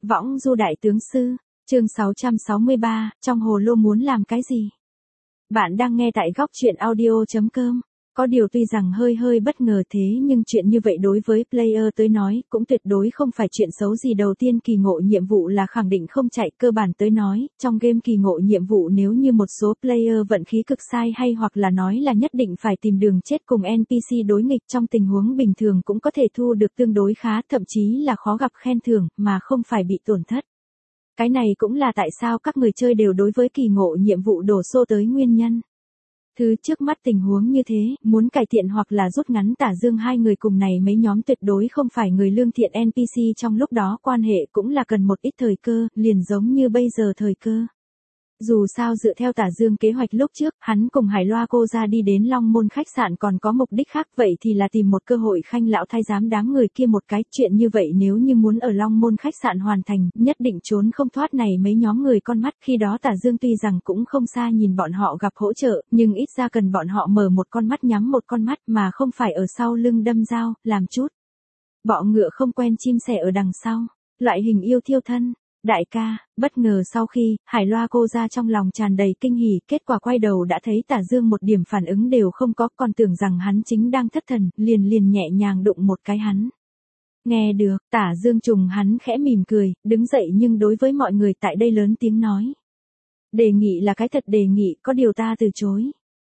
Võng du đại tướng sư, chương 663, trong hồ lô muốn làm cái gì? Bạn đang nghe tại góc truyện audio.com. Có điều tuy rằng hơi bất ngờ thế nhưng chuyện như vậy đối với player tới nói cũng tuyệt đối không phải chuyện xấu gì. Đầu tiên, kỳ ngộ nhiệm vụ là khẳng định không chạy. Cơ bản tới nói, trong game kỳ ngộ nhiệm vụ nếu như một số player vận khí cực sai hay hoặc là nói là nhất định phải tìm đường chết cùng NPC đối nghịch, trong tình huống bình thường cũng có thể thu được tương đối khá, thậm chí là khó gặp khen thưởng mà không phải bị tổn thất. Cái này cũng là tại sao các người chơi đều đối với kỳ ngộ nhiệm vụ đổ xô tới nguyên nhân. Thứ trước mắt tình huống như thế, muốn cải thiện hoặc là rút ngắn Tả Dương hai người cùng này mấy nhóm tuyệt đối không phải người lương thiện NPC, trong lúc đó quan hệ cũng là cần một ít thời cơ, liền giống như bây giờ thời cơ. Dù sao dựa theo Tả Dương kế hoạch lúc trước, hắn cùng Hải Loa cô ra đi đến Long Môn khách sạn còn có mục đích khác, vậy thì là tìm một cơ hội khanh lão thái giám đám người kia một cái. Chuyện như vậy nếu như muốn ở Long Môn khách sạn hoàn thành, nhất định trốn không thoát này mấy nhóm người con mắt. Khi đó Tả Dương tuy rằng cũng không xa nhìn bọn họ gặp hỗ trợ, nhưng ít ra cần bọn họ mở một con mắt nhắm một con mắt mà không phải ở sau lưng đâm dao, làm chút bọ ngựa không quen chim sẻ ở đằng sau. Loại hình yêu thiêu thân. Đại ca, bất ngờ sau khi Hải Loa cô ra trong lòng tràn đầy kinh hỉ, kết quả quay đầu đã thấy Tả Dương một điểm phản ứng đều không có, còn tưởng rằng hắn chính đang thất thần, liền nhẹ nhàng đụng một cái hắn. Nghe được, Tả Dương trùng hắn khẽ mỉm cười, đứng dậy nhưng đối với mọi người tại đây lớn tiếng nói. Đề nghị là cái thật đề nghị, có điều ta từ chối.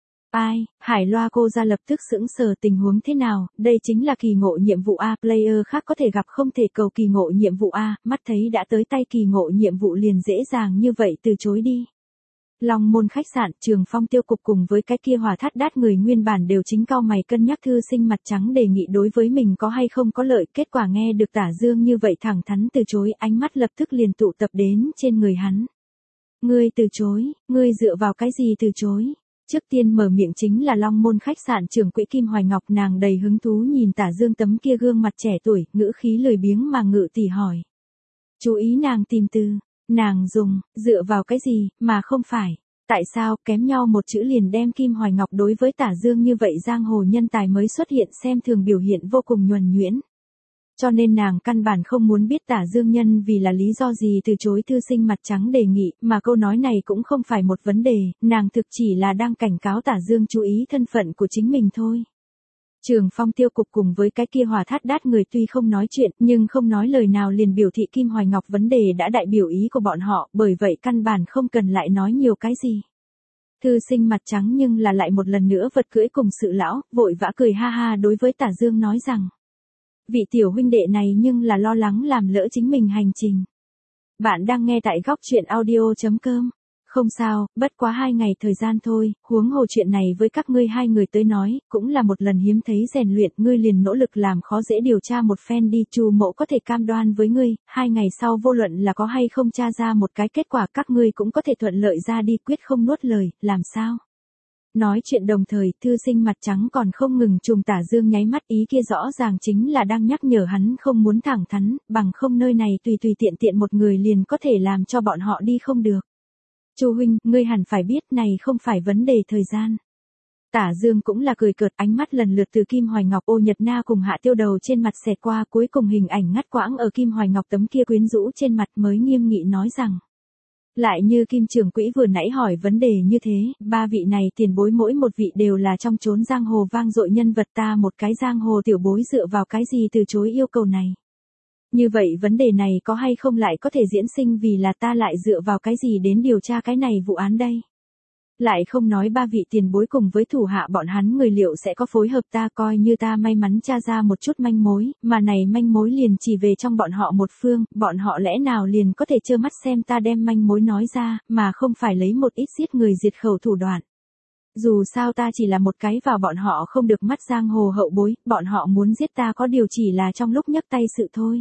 Ai? Hải Loa cô ra lập tức sững sờ, tình huống thế nào? Đây chính là kỳ ngộ nhiệm vụ A, player khác có thể gặp không thể cầu kỳ ngộ nhiệm vụ A, mắt thấy đã tới tay kỳ ngộ nhiệm vụ liền dễ dàng như vậy từ chối đi. Long Môn khách sạn, Trường Phong Tiêu Cục cùng với cái kia Hỏa Thát Đát người nguyên bản đều chính cau mày cân nhắc thư sinh mặt trắng đề nghị đối với mình có hay không có lợi, kết quả nghe được Tả Dương như vậy thẳng thắn từ chối, ánh mắt lập tức liền tụ tập đến trên người hắn. Ngươi từ chối, ngươi dựa vào cái gì từ chối? Trước tiên mở miệng chính là Long Môn khách sạn trưởng quỹ Kim Hoài Ngọc, nàng đầy hứng thú nhìn Tả Dương tấm kia gương mặt trẻ tuổi, ngữ khí lười biếng mà ngự tỉ hỏi. Chú ý nàng tìm từ, nàng dùng, dựa vào cái gì, mà không phải. Tại sao, kém nhau một chữ liền đem Kim Hoài Ngọc đối với Tả Dương như vậy giang hồ nhân tài mới xuất hiện xem thường biểu hiện vô cùng nhuần nhuyễn. Cho nên nàng căn bản không muốn biết Tả Dương nhân vì là lý do gì từ chối thư sinh mặt trắng đề nghị, mà câu nói này cũng không phải một vấn đề, nàng thực chỉ là đang cảnh cáo Tả Dương chú ý thân phận của chính mình thôi. Trường Phong Tiêu Cục cùng với cái kia Hỏa Thát Đát người tuy không nói chuyện, nhưng không nói lời nào liền biểu thị Kim Hoài Ngọc vấn đề đã đại biểu ý của bọn họ, bởi vậy căn bản không cần lại nói nhiều cái gì. Thư sinh mặt trắng nhưng là lại một lần nữa vật cưỡi cùng sự lão, vội vã cười ha ha đối với Tả Dương nói rằng. Vị tiểu huynh đệ này nhưng là lo lắng làm lỡ chính mình hành trình. Bạn đang nghe tại góc truyện audio.com. Không sao, bất quá 2 ngày thời gian thôi, huống hồ chuyện này với các ngươi hai người tới nói, cũng là một lần hiếm thấy rèn luyện, ngươi liền nỗ lực làm khó dễ điều tra một phen đi, Chu Mộ có thể cam đoan với ngươi, 2 ngày sau vô luận là có hay không tra ra một cái kết quả các ngươi cũng có thể thuận lợi ra đi, quyết không nuốt lời, làm sao? Nói chuyện đồng thời, thư sinh mặt trắng còn không ngừng trùng Tả Dương nháy mắt, ý kia rõ ràng chính là đang nhắc nhở hắn không muốn thẳng thắn, bằng không nơi này tùy tiện một người liền có thể làm cho bọn họ đi không được. Chu huynh, ngươi hẳn phải biết này không phải vấn đề thời gian. Tả Dương cũng là cười cợt, ánh mắt lần lượt từ Kim Hoài Ngọc, Ô Nhật Na cùng Hạ Tiêu Đầu trên mặt xẹt qua, cuối cùng hình ảnh ngắt quãng ở Kim Hoài Ngọc tấm kia quyến rũ trên mặt mới nghiêm nghị nói rằng. Lại như Kim trưởng quỹ vừa nãy hỏi vấn đề như thế, 3 vị này tiền bối mỗi một vị đều là trong chốn giang hồ vang dội nhân vật, ta một cái giang hồ tiểu bối dựa vào cái gì từ chối yêu cầu này. Như vậy vấn đề này có hay không lại có thể diễn sinh vì là ta lại dựa vào cái gì đến điều tra cái này vụ án đây. Lại không nói 3 vị tiền bối cùng với thủ hạ bọn hắn người liệu sẽ có phối hợp, ta coi như ta may mắn tra ra một chút manh mối, mà này manh mối liền chỉ về trong bọn họ một phương, bọn họ lẽ nào liền có thể trơ mắt xem ta đem manh mối nói ra, mà không phải lấy một ít giết người diệt khẩu thủ đoạn. Dù sao ta chỉ là một cái vào bọn họ không được mắt giang hồ hậu bối, bọn họ muốn giết ta có điều chỉ là trong lúc nhấc tay sự thôi.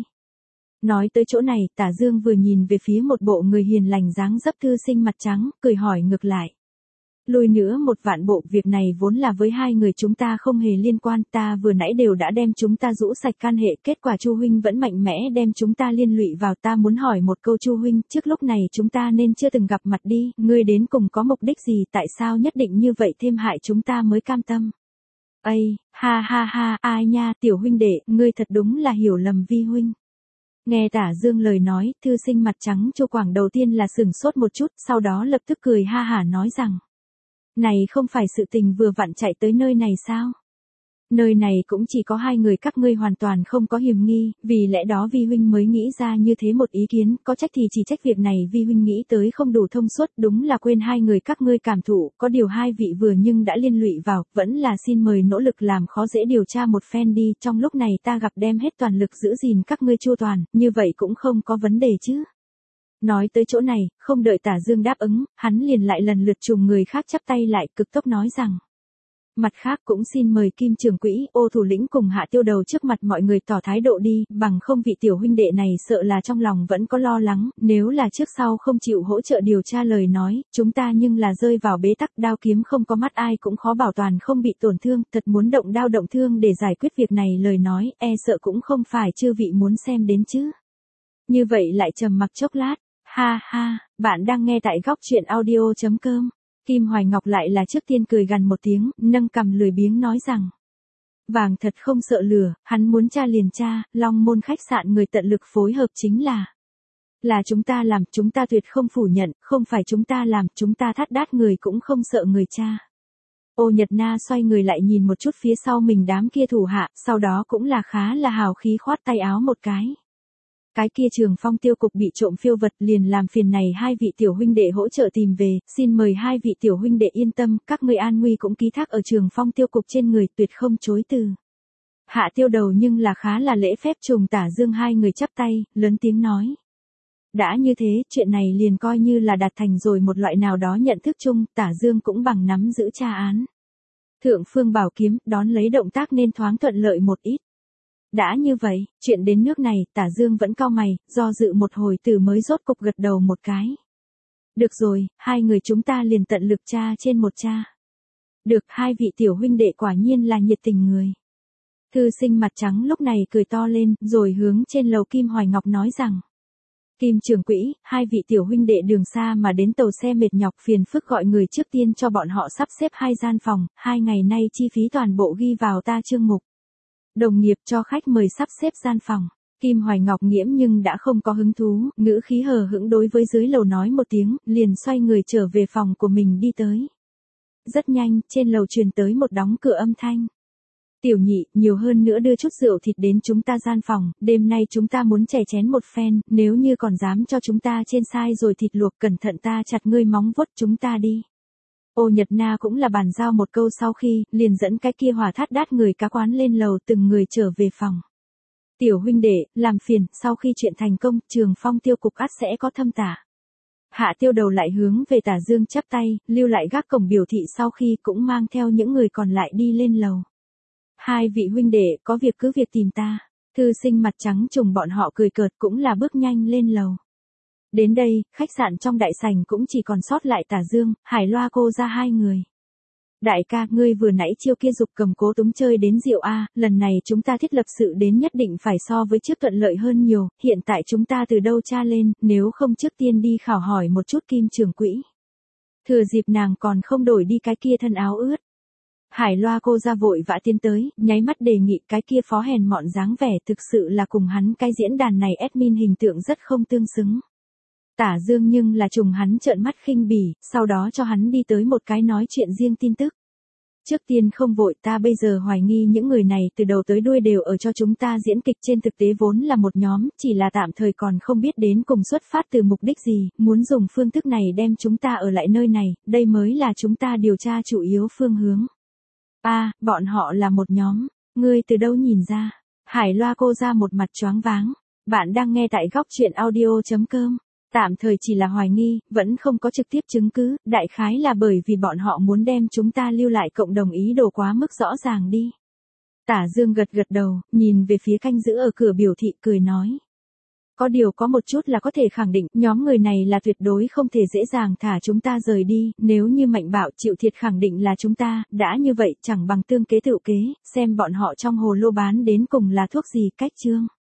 Nói tới chỗ này, Tả Dương vừa nhìn về phía một bộ người hiền lành dáng dấp thư sinh mặt trắng, cười hỏi ngược lại. Lùi nữa một vạn bộ, việc này vốn là với hai người chúng ta không hề liên quan, ta vừa nãy đều đã đem chúng ta rũ sạch can hệ, kết quả Chu huynh vẫn mạnh mẽ đem chúng ta liên lụy vào, ta muốn hỏi một câu Chu huynh, trước lúc này chúng ta nên chưa từng gặp mặt đi, ngươi đến cùng có mục đích gì, tại sao nhất định như vậy thêm hại chúng ta mới cam tâm. Ây, ha ha ha, ai nha, tiểu huynh đệ, ngươi thật đúng là hiểu lầm vi huynh. Nghe Tả Dương lời nói, thư sinh mặt trắng Chu Quảng đầu tiên là sửng sốt một chút, sau đó lập tức cười ha hả nói rằng. Này không phải sự tình vừa vặn chạy tới nơi này sao? Nơi này cũng chỉ có hai người các ngươi hoàn toàn không có hiểm nghi, vì lẽ đó vi huynh mới nghĩ ra như thế một ý kiến, có trách thì chỉ trách việc này vi huynh nghĩ tới không đủ thông suốt, đúng là quên hai người các ngươi cảm thụ, có điều hai vị vừa nhưng đã liên lụy vào, vẫn là xin mời nỗ lực làm khó dễ điều tra một phen đi, trong lúc này ta gặp đem hết toàn lực giữ gìn các ngươi chu toàn, như vậy cũng không có vấn đề chứ. Nói tới chỗ này, không đợi Tả Dương đáp ứng, hắn liền lại lần lượt trùng người khác chắp tay lại, cực tốc nói rằng. Mặt khác cũng xin mời Kim Trường Quỹ, Ô thủ lĩnh cùng Hạ Tiêu Đầu trước mặt mọi người tỏ thái độ đi, bằng không vị tiểu huynh đệ này sợ là trong lòng vẫn có lo lắng, nếu là trước sau không chịu hỗ trợ điều tra lời nói, chúng ta nhưng là rơi vào bế tắc, đao kiếm không có mắt ai cũng khó bảo toàn không bị tổn thương, thật muốn động đao động thương để giải quyết việc này lời nói, e sợ cũng không phải chư vị muốn xem đến chứ. Như vậy lại trầm mặc chốc lát, ha ha, bạn đang nghe tại góc truyện audio.com. Kim Hoài Ngọc lại là trước tiên cười gằn một tiếng, nâng cằm lười biếng nói rằng. Vàng thật không sợ lửa, hắn muốn tra liền tra, Long Môn khách sạn người tận lực phối hợp chính là. Là chúng ta làm, chúng ta tuyệt không phủ nhận, không phải chúng ta làm, chúng ta thắt đát người cũng không sợ người cha. Ô Nhật Na xoay người lại nhìn một chút phía sau mình đám kia thủ hạ, sau đó cũng là khá là hào khí khoát tay áo một cái. Cái kia Trường Phong tiêu cục bị trộm phiêu vật liền làm phiền này hai vị tiểu huynh đệ hỗ trợ tìm về, xin mời hai vị tiểu huynh đệ yên tâm, các ngươi an nguy cũng ký thác ở Trường Phong tiêu cục trên người, tuyệt không chối từ. Hạ Tiêu Đầu nhưng là khá là lễ phép trùng Tả Dương hai người chắp tay, lớn tiếng nói. Đã như thế, chuyện này liền coi như là đạt thành rồi một loại nào đó nhận thức chung, Tả Dương cũng bằng nắm giữ tra án. Thượng Phương Bảo Kiếm, đón lấy động tác nên thoáng thuận lợi một ít. Đã như vậy, chuyện đến nước này, Tả Dương vẫn cau mày, do dự một hồi từ mới rốt cục gật đầu một cái. Được rồi, hai người chúng ta liền tận lực tra trên một tra. Được, hai vị tiểu huynh đệ quả nhiên là nhiệt tình người. Thư sinh mặt trắng lúc này cười to lên, rồi hướng trên lầu Kim Hoài Ngọc nói rằng. Kim Trường Quỹ, hai vị tiểu huynh đệ đường xa mà đến tàu xe mệt nhọc phiền phức gọi người trước tiên cho bọn họ sắp xếp 2 gian phòng, 2 ngày nay chi phí toàn bộ ghi vào ta chương mục. Đồng nghiệp cho khách mời sắp xếp gian phòng. Kim Hoài Ngọc nghiễm nhưng đã không có hứng thú, ngữ khí hờ hững đối với dưới lầu nói một tiếng, liền xoay người trở về phòng của mình đi tới. Rất nhanh, trên lầu truyền tới một đóng cửa âm thanh. Tiểu Nhị, nhiều hơn nữa đưa chút rượu thịt đến chúng ta gian phòng, đêm nay chúng ta muốn chè chén một phen, nếu như còn dám cho chúng ta trên sai rồi thịt luộc cẩn thận ta chặt ngươi móng vuốt chúng ta đi. Ô Nhật Na cũng là bàn giao một câu sau khi, liền dẫn cái kia hỏa thát đát người cá quán lên lầu từng người trở về phòng. Tiểu huynh đệ, làm phiền, sau khi chuyện thành công, Trường Phong tiêu cục ắt sẽ có thâm tả. Hạ Tiêu Đầu lại hướng về Tả Dương chắp tay, lưu lại gác cổng biểu thị sau khi cũng mang theo những người còn lại đi lên lầu. Hai vị huynh đệ, có việc cứ việc tìm ta. Thư sinh mặt trắng trùng bọn họ cười cợt cũng là bước nhanh lên lầu. Đến đây, khách sạn trong đại sảnh cũng chỉ còn sót lại Tả Dương, Hải Loa cô ra hai người. Đại ca, ngươi vừa nãy chiêu kia dục cầm cố túng chơi đến rượu a, lần này chúng ta thiết lập sự đến nhất định phải so với trước thuận lợi hơn nhiều, hiện tại chúng ta từ đâu tra lên, nếu không trước tiên đi khảo hỏi một chút Kim Trường Quỹ. Thừa dịp nàng còn không đổi đi cái kia thân áo ướt. Hải Loa cô ra vội vã tiến tới, nháy mắt đề nghị cái kia phó hèn mọn dáng vẻ thực sự là cùng hắn cái diễn đàn này admin hình tượng rất không tương xứng. Tả Dương nhưng là trùng hắn trợn mắt khinh bỉ, sau đó cho hắn đi tới một cái nói chuyện riêng tin tức. Trước tiên không vội, ta bây giờ hoài nghi những người này từ đầu tới đuôi đều ở cho chúng ta diễn kịch, trên thực tế vốn là một nhóm, chỉ là tạm thời còn không biết đến cùng xuất phát từ mục đích gì, muốn dùng phương thức này đem chúng ta ở lại nơi này, đây mới là chúng ta điều tra chủ yếu phương hướng. Bọn họ là một nhóm, ngươi từ đâu nhìn ra? Hải Loa cô ra một mặt choáng váng. Bạn đang nghe tại góc truyện audio.com. Tạm thời chỉ là hoài nghi, vẫn không có trực tiếp chứng cứ, đại khái là bởi vì bọn họ muốn đem chúng ta lưu lại cộng đồng ý đồ quá mức rõ ràng đi. Tả Dương gật gật đầu, nhìn về phía canh giữ ở cửa biểu thị cười nói. Có điều có một chút là có thể khẳng định, nhóm người này là tuyệt đối không thể dễ dàng thả chúng ta rời đi, nếu như Mạnh Bạo chịu thiệt khẳng định là chúng ta, đã như vậy chẳng bằng tương kế tự kế, xem bọn họ trong hồ lô bán đến cùng là thuốc gì cách chương.